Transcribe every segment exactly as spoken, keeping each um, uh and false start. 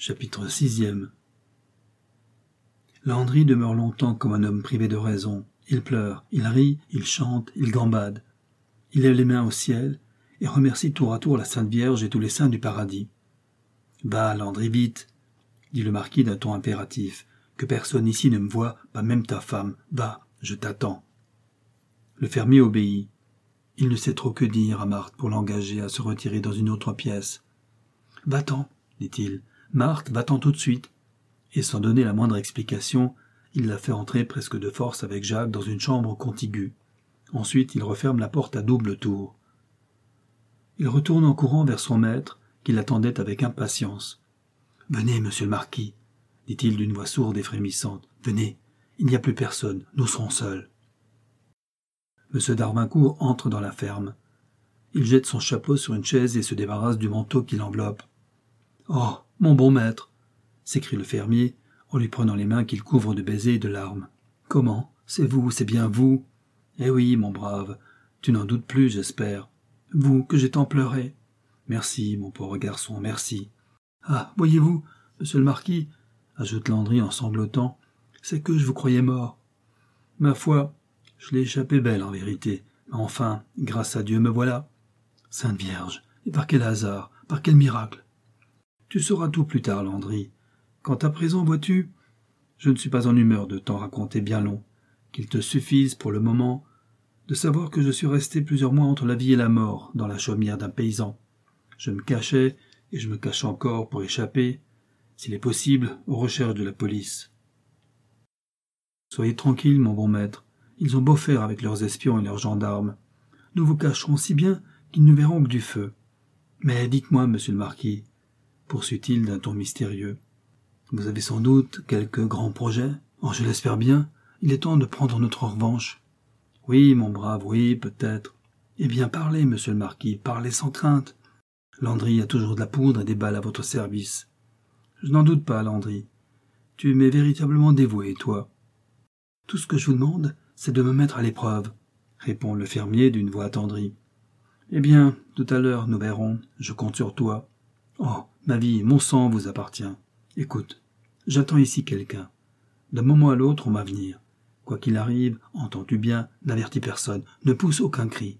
Chapitre sixième. Landry demeure longtemps comme un homme privé de raison. Il pleure, il rit, il chante, il gambade. Il lève les mains au ciel et remercie tour à tour la Sainte Vierge et tous les saints du paradis. « Va, Landry, vite !» dit le marquis d'un ton impératif. « Que personne ici ne me voie, pas même ta femme. Va, je t'attends. » Le fermier obéit. Il ne sait trop que dire à Marthe pour l'engager à se retirer dans une autre pièce. « Va-t'en, dit-il. Marthe, va-t'en tout de suite. » Et sans donner la moindre explication, il la fait entrer presque de force avec Jacques dans une chambre contiguë. Ensuite, il referme la porte à double tour. Il retourne en courant vers son maître, qui l'attendait avec impatience. « Venez, monsieur le marquis, dit-il d'une voix sourde et frémissante. « Venez, il n'y a plus personne, nous serons seuls. » Monsieur d'Harvincourt entre dans la ferme. Il jette son chapeau sur une chaise et se débarrasse du manteau qui l'enveloppe. « Oh, mon bon maître !» s'écrie le fermier, en lui prenant les mains qu'il couvre de baisers et de larmes. « Comment ? C'est vous, c'est bien vous ? Eh oui, mon brave, tu n'en doutes plus, j'espère. Vous, que j'ai tant pleuré. Merci, mon pauvre garçon, merci. Ah, voyez-vous, monsieur le marquis, ajoute Landry en sanglotant, c'est que je vous croyais mort. Ma foi, je l'ai échappé belle en vérité, mais enfin, grâce à Dieu, me voilà. Sainte Vierge, et par quel hasard, par quel miracle. Tu sauras tout plus tard, Landry. Quant à présent, vois-tu, je ne suis pas en humeur de t'en raconter bien long, qu'il te suffise pour le moment de savoir que je suis resté plusieurs mois entre la vie et la mort dans la chaumière d'un paysan. Je me cachais, et je me cache encore pour échapper, s'il est possible, aux recherches de la police. Soyez tranquille, mon bon maître, ils ont beau faire avec leurs espions et leurs gendarmes. Nous vous cacherons si bien qu'ils ne verront que du feu. Mais dites-moi, monsieur le marquis, poursuit-il d'un ton mystérieux, vous avez sans doute quelques grands projets. Oh, je l'espère bien, il est temps de prendre notre revanche. Oui, mon brave, oui, peut-être. Eh bien, parlez, monsieur le marquis, parlez sans crainte. Landry a toujours de la poudre et des balles à votre service. Je n'en doute pas, Landry. Tu m'es véritablement dévoué, toi. Tout ce que je vous demande, c'est de me mettre à l'épreuve, répond le fermier d'une voix attendrie. Eh bien, tout à l'heure, nous verrons, je compte sur toi. Oh, ma vie, mon sang vous appartient. Écoute, j'attends ici quelqu'un. D'un moment à l'autre, on va venir. Quoi qu'il arrive, entends-tu bien, n'avertis personne, ne pousse aucun cri.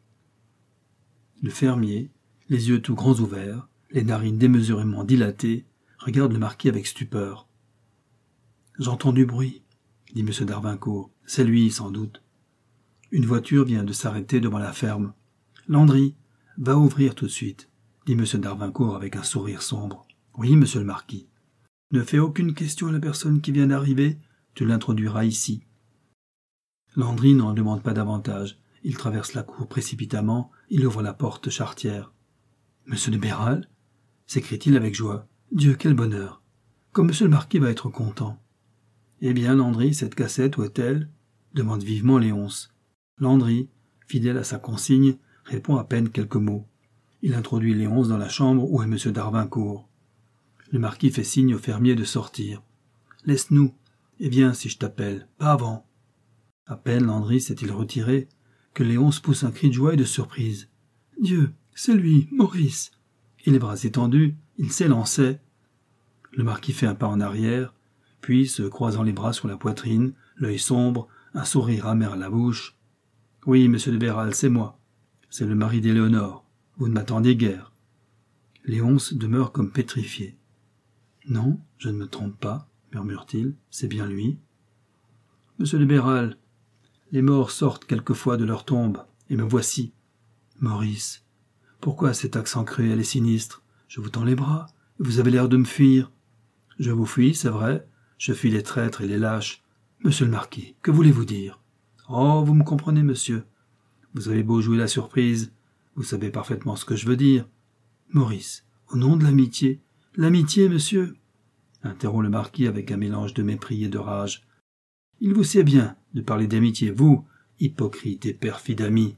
Le fermier, les yeux tout grands ouverts, les narines démesurément dilatées, regarde le marquis avec stupeur. « J'entends du bruit, » dit M. d'Harvincourt. « C'est lui, sans doute. » Une voiture vient de s'arrêter devant la ferme. « Landry, va ouvrir tout de suite, » dit M. d'Harvincourt avec un sourire sombre. « Oui, monsieur le marquis. Ne fais aucune question à la personne qui vient d'arriver, tu l'introduiras ici. » Landry n'en demande pas davantage. Il traverse la cour précipitamment, il ouvre la porte charretière. « Monsieur de Béral » s'écrie-t-il avec joie. « Dieu, quel bonheur! Comme monsieur le marquis va être content. »« Eh bien, Landry, cette cassette, où est-elle » demande vivement Léonce. Landry, fidèle à sa consigne, répond à peine quelques mots. Il introduit Léonce dans la chambre où est monsieur d'Harvincourt. Le marquis fait signe au fermier de sortir. « Laisse-nous, et viens si je t'appelle, pas avant. » À peine Landry s'est-il retiré que Léonce pousse un cri de joie et de surprise. « Dieu, c'est lui, Maurice !» Et les bras étendus, il s'élançait. Le marquis fait un pas en arrière, puis, se croisant les bras sur la poitrine, l'œil sombre, un sourire amer à la bouche. « Oui, monsieur de Béral, c'est moi. C'est le mari d'Éléonore. Vous ne m'attendez guère. » Léonce demeure comme pétrifié. « Non, je ne me trompe pas, murmure-t-il, c'est bien lui. »« Monsieur de Béral, les morts sortent quelquefois de leur tombe, et me voici. Maurice, pourquoi cet accent cruel et sinistre? Je vous tends les bras, et vous avez l'air de me fuir. Je vous fuis, c'est vrai, je fuis les traîtres et les lâches. Monsieur le marquis, que voulez-vous dire? Oh, vous me comprenez, monsieur. Vous avez beau jouer la surprise, vous savez parfaitement ce que je veux dire. Maurice, au nom de l'amitié, l'amitié, monsieur, interrompt le marquis avec un mélange de mépris et de rage. Il vous sied bien de parler d'amitié, vous, hypocrite et perfide ami.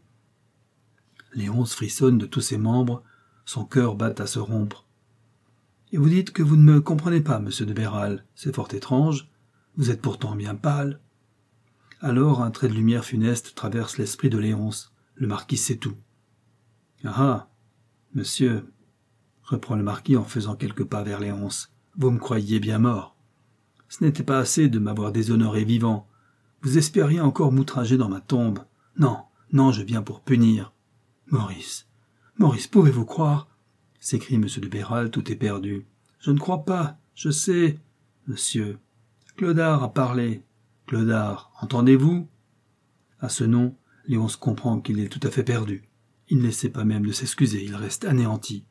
Léonce frissonne de tous ses membres, son cœur bat à se rompre. Et vous dites que vous ne me comprenez pas, monsieur de Béral, c'est fort étrange, vous êtes pourtant bien pâle. Alors un trait de lumière funeste traverse l'esprit de Léonce, le marquis sait tout. Ah ah, monsieur, reprend le marquis en faisant quelques pas vers Léonce, vous me croyiez bien mort. Ce n'était pas assez de m'avoir déshonoré vivant. Vous espériez encore m'outrager dans ma tombe. Non, non, je viens pour punir. Maurice, Maurice, pouvez-vous croire? S'écrie M. de Béral tout éperdu. Je ne crois pas, je sais. Monsieur, Clodard a parlé. Clodard, entendez-vous? À ce nom, Léonce comprend qu'il est tout à fait perdu. Il n'essaie pas même de s'excuser, il reste anéanti.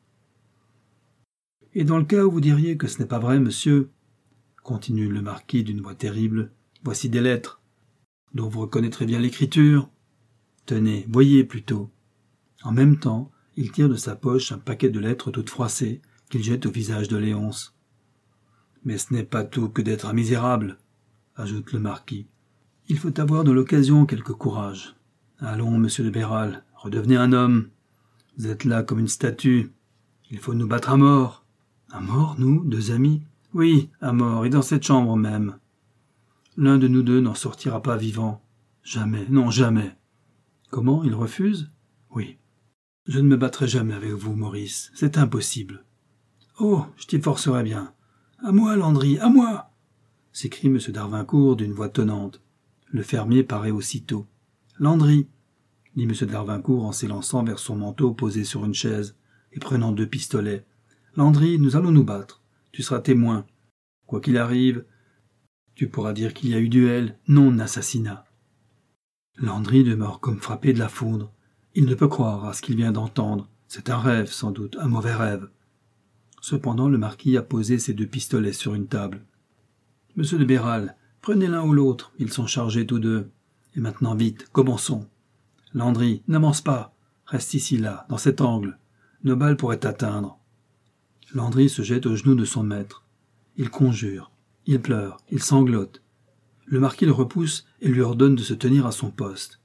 Et dans le cas où vous diriez que ce n'est pas vrai, monsieur, continue le marquis d'une voix terrible, voici des lettres, dont vous reconnaîtrez bien l'écriture. Tenez, voyez plutôt. En même temps, il tire de sa poche un paquet de lettres toutes froissées qu'il jette au visage de Léonce. Mais ce n'est pas tout que d'être un misérable, ajoute le marquis. Il faut avoir de l'occasion quelque courage. Allons, monsieur de Béral, redevenez un homme. Vous êtes là comme une statue. Il faut nous battre à mort. À mort, nous, deux amis? Oui, à mort, et dans cette chambre même. L'un de nous deux n'en sortira pas vivant. Jamais, non, jamais. Comment, il refuse? Oui. Je ne me battrai jamais avec vous, Maurice. C'est impossible. Oh, je t'y forcerai bien. À moi, Landry, à moi! S'écrie M. d'Harvincourt d'une voix tonnante. Le fermier paraît aussitôt. Landry, dit M. de Harvincourt en s'élançant vers son manteau posé sur une chaise et prenant deux pistolets. Landry, nous allons nous battre. Tu seras témoin. Quoi qu'il arrive, tu pourras dire qu'il y a eu duel, non assassinat. Landry demeure comme frappé de la foudre. Il ne peut croire à ce qu'il vient d'entendre. C'est un rêve, sans doute, un mauvais rêve. Cependant, le marquis a posé ses deux pistolets sur une table. Monsieur de Béral, prenez l'un ou l'autre, ils sont chargés tous deux. Et maintenant, vite, commençons. Landry, n'avance pas. Reste ici, là, dans cet angle. Nos balles pourraient t'atteindre. Landry se jette aux genoux de son maître. Il conjure, il pleure, il sanglote. Le marquis le repousse et lui ordonne de se tenir à son poste.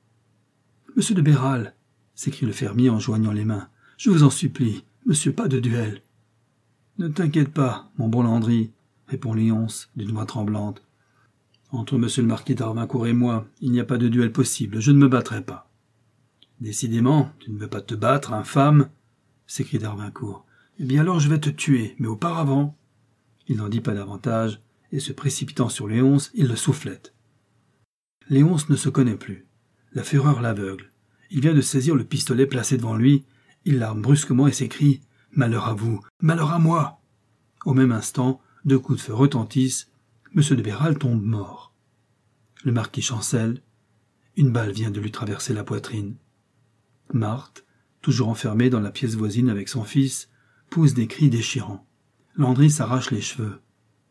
« Monsieur de Béral, » s'écrie le fermier en joignant les mains, « je vous en supplie, monsieur, pas de duel. »« Ne t'inquiète pas, mon bon Landry, » répond Léonce d'une voix tremblante. « Entre monsieur le marquis d'Harvincourt et moi, il n'y a pas de duel possible, je ne me battrai pas. »« Décidément, tu ne veux pas te battre, infâme » s'écrie d'Harvincourt. « Eh bien alors je vais te tuer, mais auparavant... » Il n'en dit pas davantage, et se précipitant sur Léonce, il le soufflette. Léonce ne se connaît plus. La fureur l'aveugle. Il vient de saisir le pistolet placé devant lui, il l'arme brusquement et s'écrie « Malheur à vous, malheur à moi !» Au même instant, deux coups de feu retentissent, M. de Béral tombe mort. Le marquis chancelle, une balle vient de lui traverser la poitrine. Marthe, toujours enfermée dans la pièce voisine avec son fils, pousse des cris déchirants. Landry s'arrache les cheveux.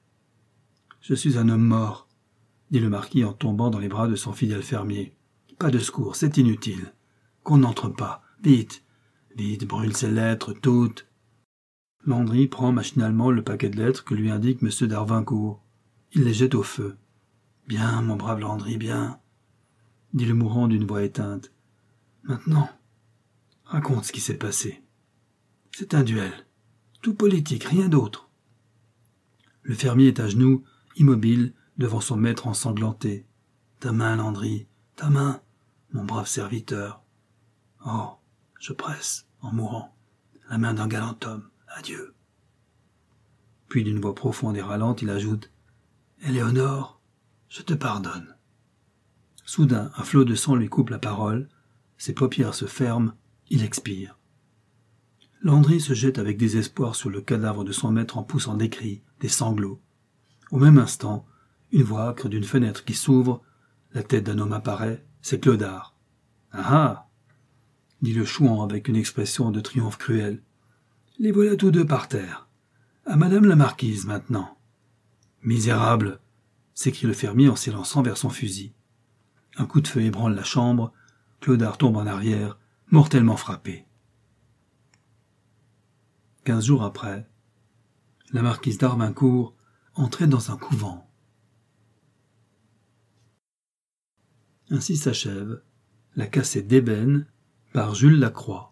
« Je suis un homme mort, » dit le marquis en tombant dans les bras de son fidèle fermier. « Pas de secours, c'est inutile. Qu'on n'entre pas. Vite, vite, brûle ces lettres, toutes. » Landry prend machinalement le paquet de lettres que lui indique M. d'Harvincourt. Il les jette au feu. « Bien, mon brave Landry, bien, » dit le mourant d'une voix éteinte. « Maintenant, raconte ce qui s'est passé. C'est un duel. Tout politique, rien d'autre. » Le fermier est à genoux, immobile, devant son maître ensanglanté. « Ta main, Landry, ta main, mon brave serviteur. Oh, je presse, en mourant, la main d'un galant homme. Adieu. » Puis d'une voix profonde et râlante, il ajoute « Éléonore, je te pardonne. » Soudain, un flot de sang lui coupe la parole, ses paupières se ferment, il expire. Landry se jette avec désespoir sur le cadavre de son maître en poussant des cris, des sanglots. Au même instant, une voix âcre d'une fenêtre qui s'ouvre, la tête d'un homme apparaît, c'est Clodard. « Ah ah !» dit le chouan avec une expression de triomphe cruel. « Les voilà tous deux par terre. À madame la marquise, maintenant. »« Misérable !» s'écrie le fermier en s'élançant vers son fusil. Un coup de feu ébranle la chambre, Clodard tombe en arrière, mortellement frappé. Quinze jours après, la marquise d'Harvincourt entrait dans un couvent. Ainsi s'achève La cassette d'ébène par Jules Lacroix.